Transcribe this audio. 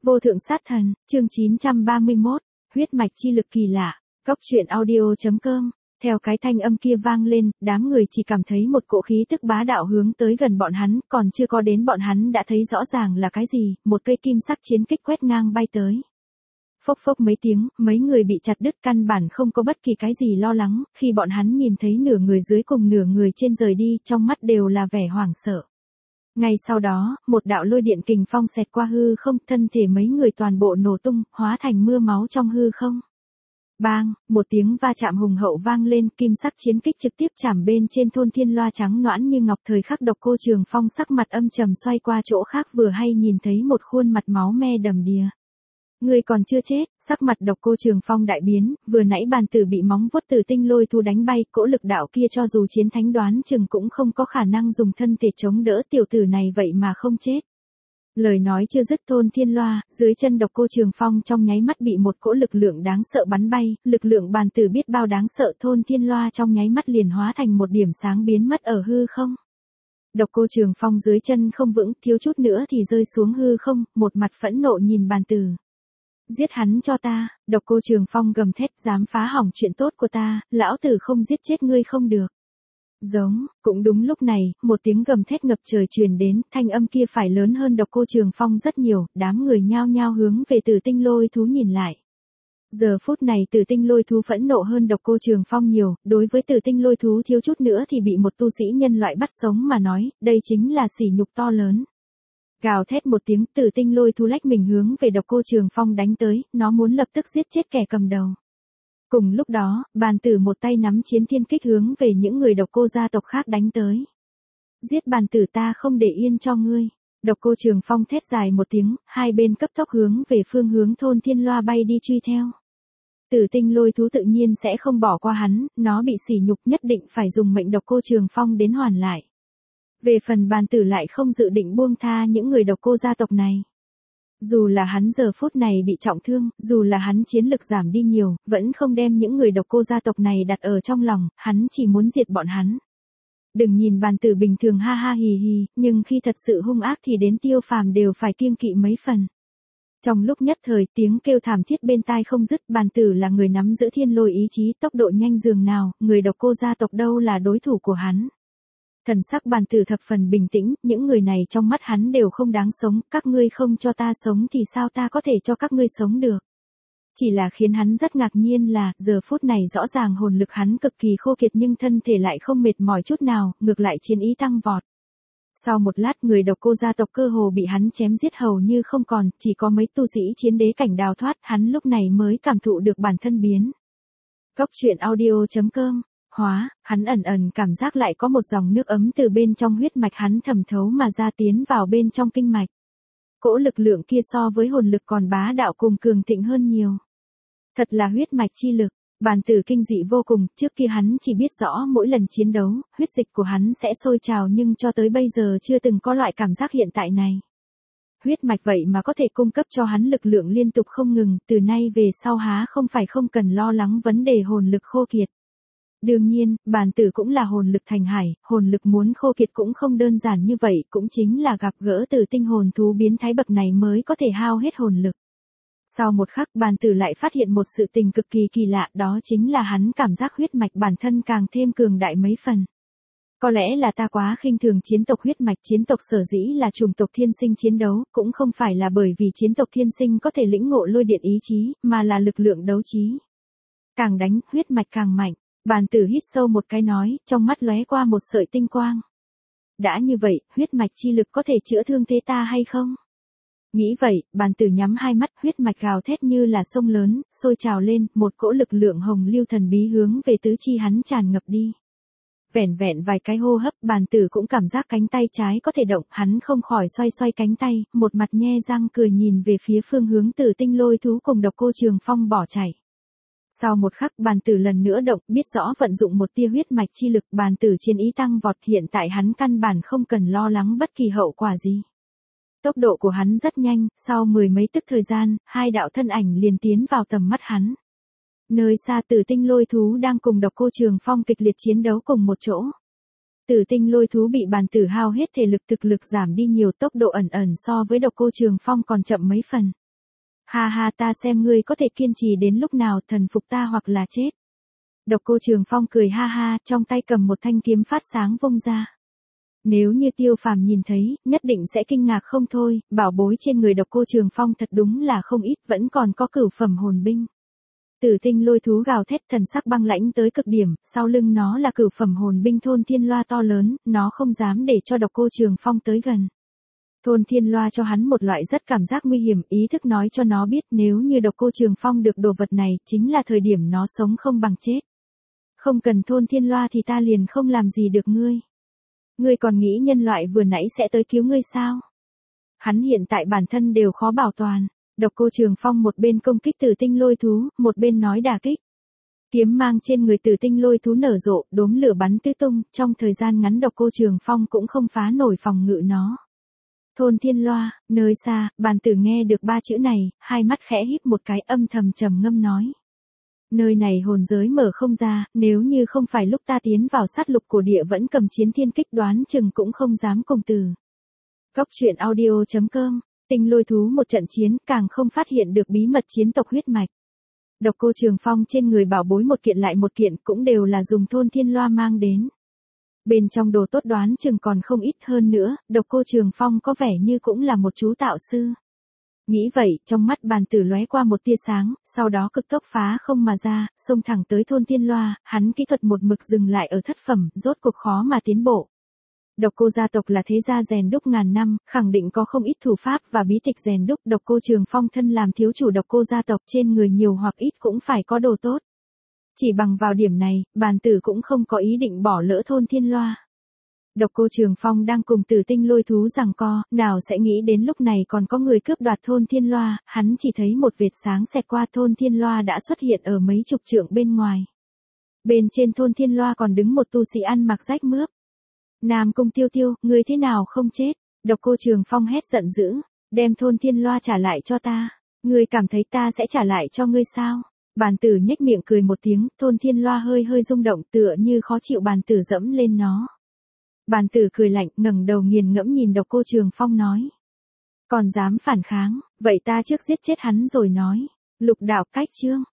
Vô thượng sát thần, chương 931, huyết mạch chi lực kỳ lạ, Cốc truyện audio.com. Theo cái thanh âm kia vang lên, đám người chỉ cảm thấy một cỗ khí tức bá đạo hướng tới gần bọn hắn, còn chưa có đến bọn hắn đã thấy rõ ràng là cái gì, một cây kim sắc chiến kích quét ngang bay tới. Phốc phốc mấy tiếng, mấy người bị chặt đứt, căn bản không có bất kỳ cái gì lo lắng, khi bọn hắn nhìn thấy nửa người dưới cùng nửa người trên rời đi, trong mắt đều là vẻ hoảng sợ. Ngay sau đó, một đạo lôi điện kình phong xẹt qua hư không, thân thể mấy người toàn bộ nổ tung, hóa thành mưa máu trong hư không. Bang, một tiếng va chạm hùng hậu vang lên, kim sắc chiến kích trực tiếp chạm bên trên Thôn Thiên Loa trắng nõn như ngọc. Thời khắc Độc Cô Trường Phong sắc mặt âm trầm xoay qua chỗ khác, vừa hay nhìn thấy một khuôn mặt máu me đầm đìa. Người còn chưa chết, sắc mặt Độc Cô Trường Phong đại biến, vừa nãy bàn tử bị móng vuốt Tử Tinh Lôi Thú đánh bay, cỗ lực đạo kia cho dù chiến thánh đoán chừng cũng không có khả năng dùng thân thể chống đỡ, tiểu tử này vậy mà không chết. Lời nói chưa dứt, Thôn Thiên Loa, dưới chân Độc Cô Trường Phong trong nháy mắt bị một cỗ lực lượng đáng sợ bắn bay, lực lượng bàn tử biết bao đáng sợ, Thôn Thiên Loa trong nháy mắt liền hóa thành một điểm sáng biến mất ở hư không. Độc Cô Trường Phong dưới chân không vững, thiếu chút nữa thì rơi xuống hư không, một mặt phẫn nộ nhìn bàn tử. Giết hắn cho ta, Độc Cô Trường Phong gầm thét, dám phá hỏng chuyện tốt của ta, lão tử không giết chết ngươi không được. Giống, cũng đúng lúc này, một tiếng gầm thét ngập trời truyền đến, thanh âm kia phải lớn hơn Độc Cô Trường Phong rất nhiều, đám người nhao nhao hướng về Tử Tinh Lôi Thú nhìn lại. Giờ phút này Tử Tinh Lôi Thú phẫn nộ hơn Độc Cô Trường Phong nhiều, đối với Tử Tinh Lôi Thú thiếu chút nữa thì bị một tu sĩ nhân loại bắt sống mà nói, đây chính là sỉ nhục to lớn. Gào thét một tiếng, Tử Tinh Lôi Thú lách mình hướng về Độc Cô Trường Phong đánh tới, nó muốn lập tức giết chết kẻ cầm đầu. Cùng lúc đó, bàn tử một tay nắm chiến thiên kích hướng về những người Độc Cô gia tộc khác đánh tới. Giết bàn tử, ta không để yên cho ngươi. Độc Cô Trường Phong thét dài một tiếng, hai bên cấp tốc hướng về phương hướng Thôn Thiên Loa bay đi truy theo. Tử Tinh Lôi Thú tự nhiên sẽ không bỏ qua hắn, nó bị sỉ nhục nhất định phải dùng mệnh Độc Cô Trường Phong đến hoàn lại. Về phần bàn tử lại không dự định buông tha những người Độc Cô gia tộc này. Dù là hắn giờ phút này bị trọng thương, dù là hắn chiến lực giảm đi nhiều, vẫn không đem những người Độc Cô gia tộc này đặt ở trong lòng, hắn chỉ muốn diệt bọn hắn. Đừng nhìn bàn tử bình thường ha ha hì hì, nhưng khi thật sự hung ác thì đến Tiêu Phàm đều phải kiêng kỵ mấy phần. Trong lúc nhất thời, tiếng kêu thảm thiết bên tai không dứt, bàn tử là người nắm giữ thiên lôi ý chí, tốc độ nhanh dường nào, người Độc Cô gia tộc đâu là đối thủ của hắn. Thần sắc bàn tử thập phần bình tĩnh, những người này trong mắt hắn đều không đáng sống, các ngươi không cho ta sống thì sao ta có thể cho các ngươi sống được. Chỉ là khiến hắn rất ngạc nhiên là, giờ phút này rõ ràng hồn lực hắn cực kỳ khô kiệt nhưng thân thể lại không mệt mỏi chút nào, ngược lại chiến ý tăng vọt. Sau một lát, người Độc Cô gia tộc cơ hồ bị hắn chém giết hầu như không còn, chỉ có mấy tu sĩ chiến đế cảnh đào thoát, hắn lúc này mới cảm thụ được bản thân biến. Cốc truyện audio.com. Hắn ẩn ẩn cảm giác lại có một dòng nước ấm từ bên trong huyết mạch hắn thẩm thấu mà ra tiến vào bên trong kinh mạch. Cỗ lực lượng kia so với hồn lực còn bá đạo cùng cường thịnh hơn nhiều. Thật là huyết mạch chi lực, bàn tử kinh dị vô cùng, trước kia hắn chỉ biết rõ mỗi lần chiến đấu, huyết dịch của hắn sẽ sôi trào nhưng cho tới bây giờ chưa từng có loại cảm giác hiện tại này. Huyết mạch vậy mà có thể cung cấp cho hắn lực lượng liên tục không ngừng, từ nay về sau há không phải không cần lo lắng vấn đề hồn lực khô kiệt. Đương nhiên, bàn tử cũng là hồn lực thành hải, hồn lực muốn khô kiệt cũng không đơn giản như vậy, cũng chính là gặp gỡ từ tinh hồn thú biến thái bậc này mới có thể hao hết hồn lực. Sau một khắc, bàn tử lại phát hiện một sự tình cực kỳ kỳ lạ, đó chính là hắn cảm giác huyết mạch bản thân càng thêm cường đại mấy phần. Có lẽ là ta quá khinh thường chiến tộc huyết mạch, chiến tộc sở dĩ là chủng tộc thiên sinh chiến đấu, cũng không phải là bởi vì chiến tộc thiên sinh có thể lĩnh ngộ lôi điện ý chí, mà là lực lượng đấu trí. Càng đánh, huyết mạch càng mạnh. Bàn tử hít sâu một cái nói, trong mắt lóe qua một sợi tinh quang. Đã như vậy, huyết mạch chi lực có thể chữa thương thế ta hay không? Nghĩ vậy, bàn tử nhắm hai mắt, huyết mạch gào thét như là sông lớn, sôi trào lên, một cỗ lực lượng hồng lưu thần bí hướng về tứ chi hắn tràn ngập đi. Vẻn vẹn vài cái hô hấp, bàn tử cũng cảm giác cánh tay trái có thể động, hắn không khỏi xoay xoay cánh tay, một mặt nhe răng cười nhìn về phía phương hướng Tử Tinh Lôi Thú cùng Độc Cô Trường Phong bỏ chạy. Sau một khắc, bàn tử lần nữa động, biết rõ vận dụng một tia huyết mạch chi lực, bàn tử chiến ý tăng vọt, hiện tại hắn căn bản không cần lo lắng bất kỳ hậu quả gì. Tốc độ của hắn rất nhanh, sau mười mấy tức thời gian, hai đạo thân ảnh liền tiến vào tầm mắt hắn. Nơi xa Tử Tinh Lôi Thú đang cùng Độc Cô Trường Phong kịch liệt chiến đấu cùng một chỗ. Tử Tinh Lôi Thú bị bàn tử hao hết thể lực, thực lực giảm đi nhiều, tốc độ ẩn ẩn so với Độc Cô Trường Phong còn chậm mấy phần. Ha ha, ta xem ngươi có thể kiên trì đến lúc nào, thần phục ta hoặc là chết. Độc Cô Trường Phong cười ha ha, trong tay cầm một thanh kiếm phát sáng vung ra. Nếu như Tiêu Phàm nhìn thấy, nhất định sẽ kinh ngạc không thôi, bảo bối trên người Độc Cô Trường Phong thật đúng là không ít, vẫn còn có cửu phẩm hồn binh. Tử tinh lôi thú gào thét, thần sắc băng lãnh tới cực điểm, sau lưng nó là cửu phẩm hồn binh Thôn Thiên Loa to lớn, nó không dám để cho Độc Cô Trường Phong tới gần. Thôn Thiên Loa cho hắn một loại rất cảm giác nguy hiểm, ý thức nói cho nó biết nếu như Độc Cô Trường Phong được đồ vật này, chính là thời điểm nó sống không bằng chết. Không cần Thôn Thiên Loa thì ta liền không làm gì được ngươi. Ngươi còn nghĩ nhân loại vừa nãy sẽ tới cứu ngươi sao? Hắn hiện tại bản thân đều khó bảo toàn. Độc Cô Trường Phong một bên công kích tử tinh lôi thú, một bên nói đả kích. Kiếm mang trên người tử tinh lôi thú nở rộ, đốm lửa bắn tứ tung, trong thời gian ngắn Độc Cô Trường Phong cũng không phá nổi phòng ngự nó. Thôn Thiên Loa, nơi xa, bàn tử nghe được ba chữ này, hai mắt khẽ híp một cái, âm thầm trầm ngâm nói. Nơi này hồn giới mở không ra, nếu như không phải lúc ta tiến vào sát lục của địa vẫn cầm chiến thiên kích đoán chừng cũng không dám cùng từ. Góc truyện audio.com, tinh lôi thú một trận chiến, càng không phát hiện được bí mật chiến tộc huyết mạch. Độc Cô Trường Phong trên người bảo bối một kiện lại một kiện, cũng đều là dùng Thôn Thiên Loa mang đến. Bên trong đồ tốt đoán chừng còn không ít hơn nữa, Độc Cô Trường Phong có vẻ như cũng là một chú tạo sư. Nghĩ vậy, trong mắt bàn tử lóe qua một tia sáng, sau đó cực tốc phá không mà ra, xông thẳng tới Thôn Thiên Loa, hắn kỹ thuật một mực dừng lại ở thất phẩm, rốt cuộc khó mà tiến bộ. Độc Cô gia tộc là thế gia rèn đúc ngàn năm, khẳng định có không ít thủ pháp và bí tịch rèn đúc. Độc Cô Trường Phong thân làm thiếu chủ Độc Cô gia tộc, trên người nhiều hoặc ít cũng phải có đồ tốt. Chỉ bằng vào điểm này, bàn tử cũng không có ý định bỏ lỡ Thôn Thiên Loa. Độc Cô Trường Phong đang cùng tử tinh lôi thú giằng co, nào sẽ nghĩ đến lúc này còn có người cướp đoạt Thôn Thiên Loa, hắn chỉ thấy một vệt sáng xẹt qua, Thôn Thiên Loa đã xuất hiện ở mấy chục trượng bên ngoài. Bên trên Thôn Thiên Loa còn đứng một tu sĩ ăn mặc rách mướp. Nam Cung Tiêu Tiêu, ngươi thế nào không chết? Độc Cô Trường Phong hét giận dữ, đem Thôn Thiên Loa trả lại cho ta. Ngươi cảm thấy ta sẽ trả lại cho ngươi sao? Bàn tử nhếch miệng cười một tiếng, Thôn Thiên Loa hơi hơi rung động, tựa như khó chịu, bàn tử dẫm lên nó. Bàn tử cười lạnh, ngẩng đầu nghiền ngẫm nhìn Độc Cô Trường Phong nói. Còn dám phản kháng, vậy ta trước giết chết hắn rồi nói. Lục đạo cách chương.